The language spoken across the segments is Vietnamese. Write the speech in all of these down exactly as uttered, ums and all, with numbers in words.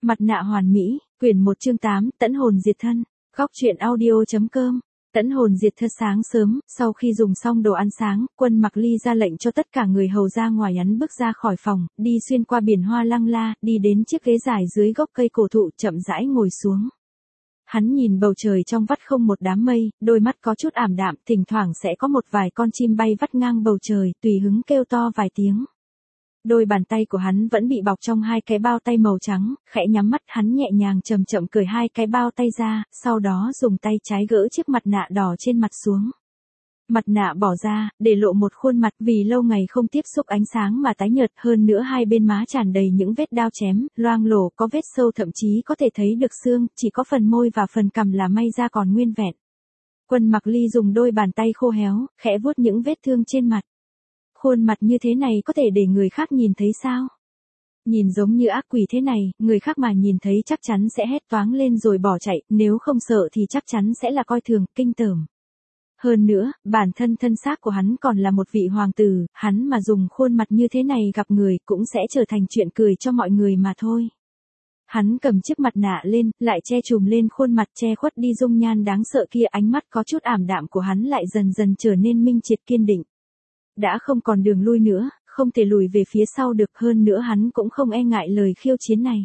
Mặt nạ hoàn mỹ, quyển một chương tám, tẫn hồn diệt thân. Góc truyện audio chấm com. Tẫn hồn diệt thân. Sáng sớm, sau khi dùng xong đồ ăn sáng, Quân Mặc Ly ra lệnh cho tất cả người hầu ra ngoài, hắn bước ra khỏi phòng, đi xuyên qua biển hoa lăng la, đi đến chiếc ghế dài dưới gốc cây cổ thụ, chậm rãi ngồi xuống. Hắn nhìn bầu trời trong vắt không một đám mây, đôi mắt có chút ảm đạm, thỉnh thoảng sẽ có một vài con chim bay vắt ngang bầu trời, tùy hứng kêu to vài tiếng. Đôi bàn tay của hắn vẫn bị bọc trong hai cái bao tay màu trắng, khẽ nhắm mắt, hắn nhẹ nhàng chậm chậm cởi hai cái bao tay ra, sau đó dùng tay trái gỡ chiếc mặt nạ đỏ trên mặt xuống. Mặt nạ bỏ ra, để lộ một khuôn mặt vì lâu ngày không tiếp xúc ánh sáng mà tái nhợt, hơn nữa hai bên má tràn đầy những vết đao chém, loang lổ, có vết sâu, thậm chí có thể thấy được xương, chỉ có phần môi và phần cằm là may ra còn nguyên vẹn. Quân Mặc Ly dùng đôi bàn tay khô héo, khẽ vuốt những vết thương trên mặt. Khuôn mặt như thế này có thể để người khác nhìn thấy sao? Nhìn giống như ác quỷ thế này, người khác mà nhìn thấy chắc chắn sẽ hét toáng lên rồi bỏ chạy, nếu không sợ thì chắc chắn sẽ là coi thường, kinh tởm. Hơn nữa, bản thân thân xác của hắn còn là một vị hoàng tử, hắn mà dùng khuôn mặt như thế này gặp người cũng sẽ trở thành chuyện cười cho mọi người mà thôi. Hắn cầm chiếc mặt nạ lên, lại che chùm lên khuôn mặt, che khuất đi dung nhan đáng sợ kia, ánh mắt có chút ảm đạm của hắn lại dần dần trở nên minh triệt kiên định. Đã không còn đường lui nữa, không thể lùi về phía sau được, hơn nữa hắn cũng không e ngại lời khiêu chiến này.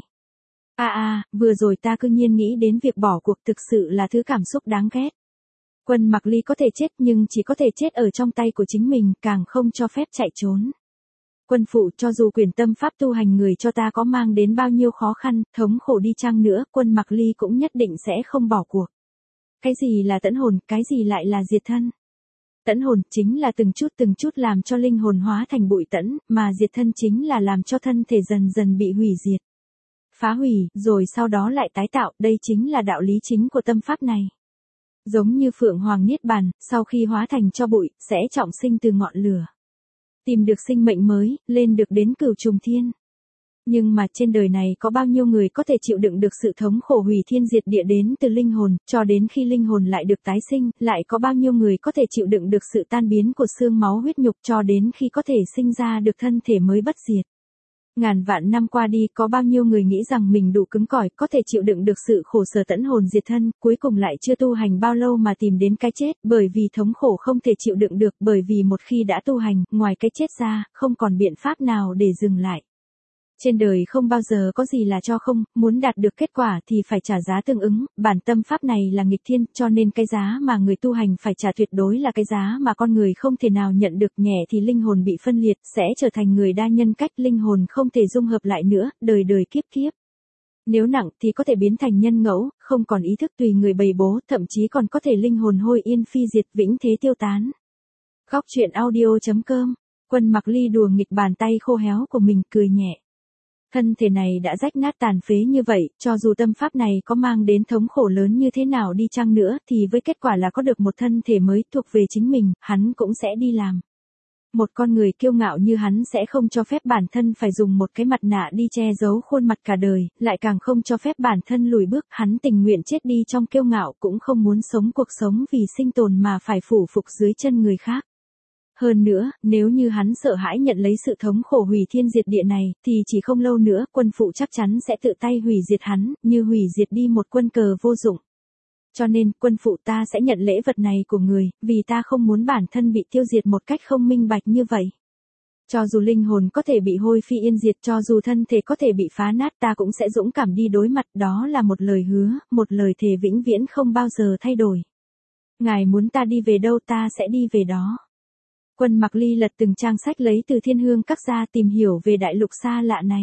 À à, vừa rồi ta cư nhiên nghĩ đến việc bỏ cuộc, thực sự là thứ cảm xúc đáng ghét. Quân Mặc Ly có thể chết nhưng chỉ có thể chết ở trong tay của chính mình, càng không cho phép chạy trốn. Quân phụ, cho dù quyền tâm pháp tu hành người cho ta có mang đến bao nhiêu khó khăn, thống khổ đi chăng nữa, Quân Mặc Ly cũng nhất định sẽ không bỏ cuộc. Cái gì là tẫn hồn, cái gì lại là diệt thân? Tẫn hồn chính là từng chút từng chút làm cho linh hồn hóa thành bụi tẫn, mà diệt thân chính là làm cho thân thể dần dần bị hủy diệt. Phá hủy, rồi sau đó lại tái tạo, đây chính là đạo lý chính của tâm pháp này. Giống như Phượng Hoàng Niết Bàn, sau khi hóa thành cho bụi, sẽ trọng sinh từ ngọn lửa. Tìm được sinh mệnh mới, lên được đến cửu trùng thiên. Nhưng mà trên đời này có bao nhiêu người có thể chịu đựng được sự thống khổ hủy thiên diệt địa đến từ linh hồn, cho đến khi linh hồn lại được tái sinh, lại có bao nhiêu người có thể chịu đựng được sự tan biến của xương máu huyết nhục cho đến khi có thể sinh ra được thân thể mới bất diệt. Ngàn vạn năm qua đi, có bao nhiêu người nghĩ rằng mình đủ cứng cỏi, có thể chịu đựng được sự khổ sở tẫn hồn diệt thân, cuối cùng lại chưa tu hành bao lâu mà tìm đến cái chết, bởi vì thống khổ không thể chịu đựng được, bởi vì một khi đã tu hành, ngoài cái chết ra, không còn biện pháp nào để dừng lại. Trên đời không bao giờ có gì là cho không, muốn đạt được kết quả thì phải trả giá tương ứng, bản tâm pháp này là nghịch thiên, cho nên cái giá mà người tu hành phải trả tuyệt đối là cái giá mà con người không thể nào nhận được, nhẹ thì linh hồn bị phân liệt, sẽ trở thành người đa nhân cách, linh hồn không thể dung hợp lại nữa, đời đời kiếp kiếp. Nếu nặng thì có thể biến thành nhân ngẫu, không còn ý thức tùy người bày bố, thậm chí còn có thể linh hồn hôi yên phi diệt, vĩnh thế tiêu tán. Góc truyện audio chấm com. Quân Mặc Ly đùa nghịch bàn tay khô héo của mình, cười nhẹ. Thân thể này đã rách nát tàn phế như vậy, cho dù tâm pháp này có mang đến thống khổ lớn như thế nào đi chăng nữa, thì với kết quả là có được một thân thể mới thuộc về chính mình, hắn cũng sẽ đi làm. Một con người kiêu ngạo như hắn sẽ không cho phép bản thân phải dùng một cái mặt nạ đi che giấu khuôn mặt cả đời, lại càng không cho phép bản thân lùi bước, hắn tình nguyện chết đi trong kiêu ngạo, cũng không muốn sống cuộc sống vì sinh tồn mà phải phủ phục dưới chân người khác. Hơn nữa, nếu như hắn sợ hãi nhận lấy sự thống khổ hủy thiên diệt địa này, thì chỉ không lâu nữa, quân phụ chắc chắn sẽ tự tay hủy diệt hắn, như hủy diệt đi một quân cờ vô dụng. Cho nên, quân phụ, ta sẽ nhận lễ vật này của người, vì ta không muốn bản thân bị tiêu diệt một cách không minh bạch như vậy. Cho dù linh hồn có thể bị hôi phi yên diệt, cho dù thân thể có thể bị phá nát, ta cũng sẽ dũng cảm đi đối mặt, đó là một lời hứa, một lời thề vĩnh viễn không bao giờ thay đổi. Ngài muốn ta đi về đâu ta sẽ đi về đó. Quân Mặc Ly lật từng trang sách lấy từ Thiên Hương Các ra, tìm hiểu về đại lục xa lạ này.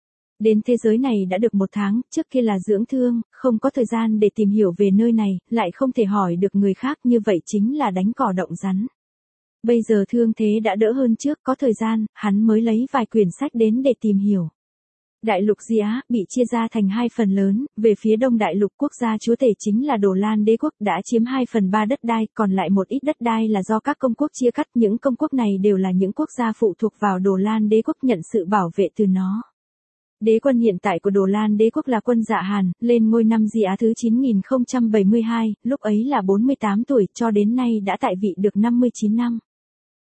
Đến thế giới này đã được một tháng, trước kia là dưỡng thương, không có thời gian để tìm hiểu về nơi này, lại không thể hỏi được người khác, như vậy chính là đánh cỏ động rắn. Bây giờ thương thế đã đỡ hơn trước, có thời gian, hắn mới lấy vài quyển sách đến để tìm hiểu. Đại lục Di Á bị chia ra thành hai phần lớn, về phía đông đại lục quốc gia chúa tể chính là Đồ Lan đế quốc đã chiếm hai phần ba đất đai, còn lại một ít đất đai là do các công quốc chia cắt, những công quốc này đều là những quốc gia phụ thuộc vào Đồ Lan đế quốc, nhận sự bảo vệ từ nó. Đế quân hiện tại của Đồ Lan đế quốc là Quân Dạ Hàn, lên ngôi năm Di Á thứ chín nghìn không trăm bảy mươi hai, lúc ấy là bốn mươi tám tuổi, cho đến nay đã tại vị được năm mươi chín năm.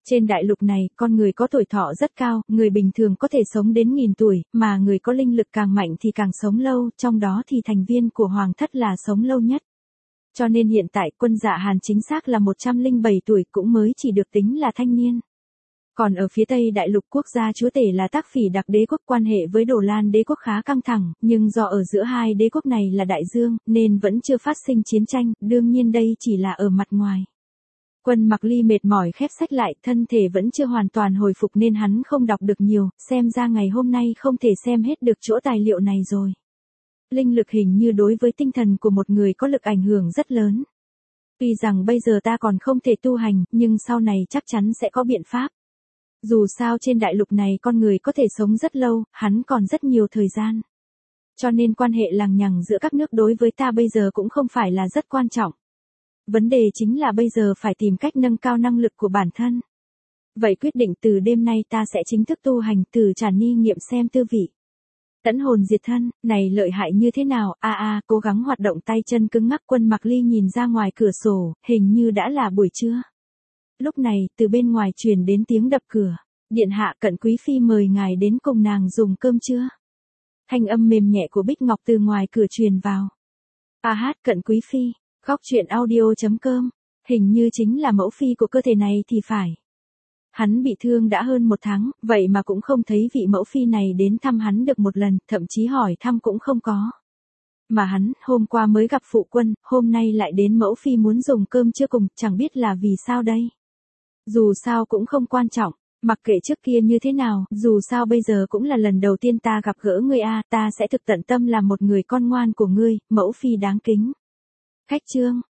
Trên đại lục này, con người có tuổi thọ rất cao, người bình thường có thể sống đến nghìn tuổi, mà người có linh lực càng mạnh thì càng sống lâu, trong đó thì thành viên của hoàng thất là sống lâu nhất. Cho nên hiện tại Quân Dạ Hàn chính xác là một trăm lẻ bảy tuổi, cũng mới chỉ được tính là thanh niên. Còn ở phía Tây đại lục quốc gia chúa tể là Tác Phỉ Đặc đế quốc, quan hệ với Đồ Lan đế quốc khá căng thẳng, nhưng do ở giữa hai đế quốc này là đại dương, nên vẫn chưa phát sinh chiến tranh, đương nhiên đây chỉ là ở mặt ngoài. Quân Mặc Ly mệt mỏi khép sách lại, thân thể vẫn chưa hoàn toàn hồi phục nên hắn không đọc được nhiều, xem ra ngày hôm nay không thể xem hết được chỗ tài liệu này rồi. Linh lực hình như đối với tinh thần của một người có lực ảnh hưởng rất lớn. Tuy rằng bây giờ ta còn không thể tu hành, nhưng sau này chắc chắn sẽ có biện pháp. Dù sao trên đại lục này con người có thể sống rất lâu, hắn còn rất nhiều thời gian. Cho nên quan hệ lằng nhằng giữa các nước đối với ta bây giờ cũng không phải là rất quan trọng. Vấn đề chính là bây giờ phải tìm cách nâng cao năng lực của bản thân. Vậy quyết định từ đêm nay ta sẽ chính thức tu hành, từ Trà Ni nghiệm xem tư vị. Tẫn hồn diệt thân, này lợi hại như thế nào, a a, cố gắng hoạt động tay chân cứng ngắc. Quân Mặc Ly nhìn ra ngoài cửa sổ, hình như đã là buổi trưa. Lúc này, từ bên ngoài truyền đến tiếng đập cửa. Điện hạ, Cận quý phi mời ngài đến cùng nàng dùng cơm trưa. Thanh âm mềm nhẹ của Bích Ngọc từ ngoài cửa truyền vào. A hát, Cận quý phi, khóc chuyện audio chấm com, hình như chính là mẫu phi của cơ thể này thì phải. Hắn bị thương đã hơn một tháng, vậy mà cũng không thấy vị mẫu phi này đến thăm hắn được một lần, thậm chí hỏi thăm cũng không có. Mà hắn, hôm qua mới gặp phụ quân, hôm nay lại đến mẫu phi muốn dùng cơm trưa cùng, chẳng biết là vì sao đây. Dù sao cũng không quan trọng, mặc kệ trước kia như thế nào, dù sao bây giờ cũng là lần đầu tiên ta gặp gỡ ngươi a, ta sẽ thực tận tâm làm một người con ngoan của ngươi, mẫu phi đáng kính. Khách chương.